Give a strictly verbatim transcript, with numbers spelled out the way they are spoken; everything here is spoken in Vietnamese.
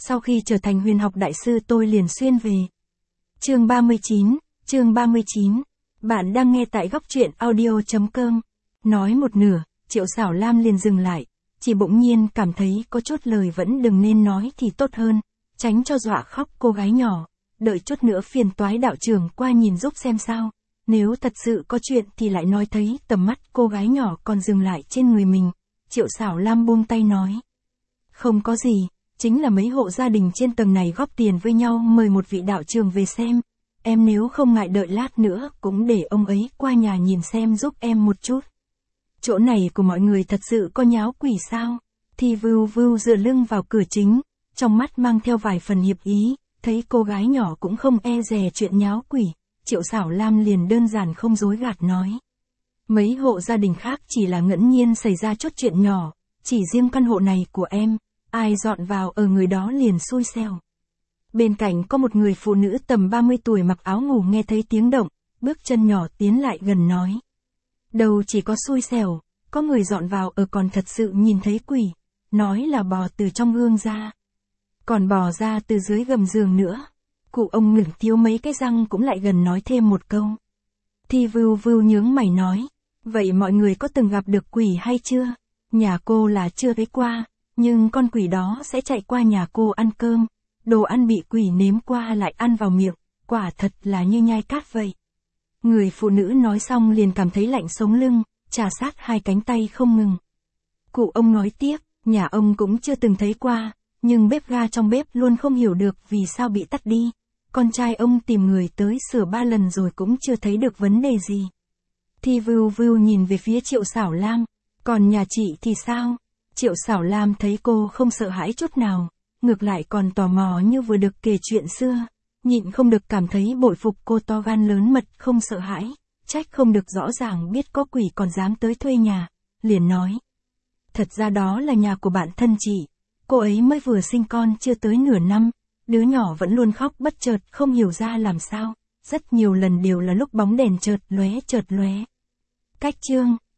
sau khi trở thành huyền học đại sư tôi liền xuyên về. Chương ba mươi chín, chương ba mươi chín. Bạn đang nghe tại góc truyện audio chấm com. Nói một nửa, Triệu Xảo Lam liền dừng lại, chỉ bỗng nhiên cảm thấy có chút lời vẫn đừng nên nói thì tốt hơn, tránh cho dọa khóc cô gái nhỏ, đợi chút nữa phiền toái đạo trưởng qua nhìn giúp xem sao, nếu thật sự có chuyện thì lại nói. Thấy tầm mắt cô gái nhỏ còn dừng lại trên người mình, Triệu Xảo Lam buông tay nói. Không có gì, chính là mấy hộ gia đình trên tầng này góp tiền với nhau mời một vị đạo trưởng về xem, em nếu không ngại đợi lát nữa cũng để ông ấy qua nhà nhìn xem giúp em một chút. Chỗ này của mọi người thật sự có nháo quỷ sao? Thì vưu vưu dựa lưng vào cửa chính, trong mắt mang theo vài phần hiệp ý, thấy cô gái nhỏ cũng không e dè chuyện nháo quỷ, Triệu Xảo Lam liền đơn giản không dối gạt nói. Mấy hộ gia đình khác chỉ là ngẫu nhiên xảy ra chút chuyện nhỏ, chỉ riêng căn hộ này của em, ai dọn vào ở người đó liền xui xẻo. Bên cạnh có một người phụ nữ tầm ba mươi tuổi mặc áo ngủ nghe thấy tiếng động, bước chân nhỏ tiến lại gần nói. Đâu chỉ có xui xẻo, có người dọn vào ở còn thật sự nhìn thấy quỷ, nói là bò từ trong gương ra. Còn bò ra từ dưới gầm giường nữa. Cụ ông ngừng thiếu mấy cái răng cũng lại gần nói thêm một câu. Thì vưu vưu nhướng mày nói, vậy mọi người có từng gặp được quỷ hay chưa? Nhà cô là chưa thấy qua, nhưng con quỷ đó sẽ chạy qua nhà cô ăn cơm, đồ ăn bị quỷ nếm qua lại ăn vào miệng, quả thật là như nhai cát vậy. Người phụ nữ nói xong liền cảm thấy lạnh sống lưng, chà sát hai cánh tay không ngừng. Cụ ông nói tiếp, nhà ông cũng chưa từng thấy qua, nhưng bếp ga trong bếp luôn không hiểu được vì sao bị tắt đi. Con trai ông tìm người tới sửa ba lần rồi cũng chưa thấy được vấn đề gì. Thì vưu vưu nhìn về phía Triệu Xảo Lam, còn nhà chị thì sao? Triệu Xảo Lam thấy cô không sợ hãi chút nào, ngược lại còn tò mò như vừa được kể chuyện xưa, nhịn không được cảm thấy bội phục cô to gan lớn mật không sợ hãi, trách không được rõ ràng biết có quỷ còn dám tới thuê nhà, liền nói. Thật ra đó là nhà của bạn thân chị, cô ấy mới vừa sinh con chưa tới nửa năm, đứa nhỏ vẫn luôn khóc bất chợt không hiểu ra làm sao, rất nhiều lần đều là lúc bóng đèn chợt lóe chợt lóe. Cách chương